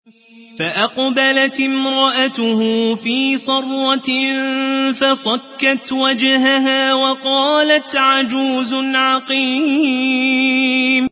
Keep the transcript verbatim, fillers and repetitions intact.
فأقبلت امرأته في صرة فصكت وجهها وقالت عجوز عقيم.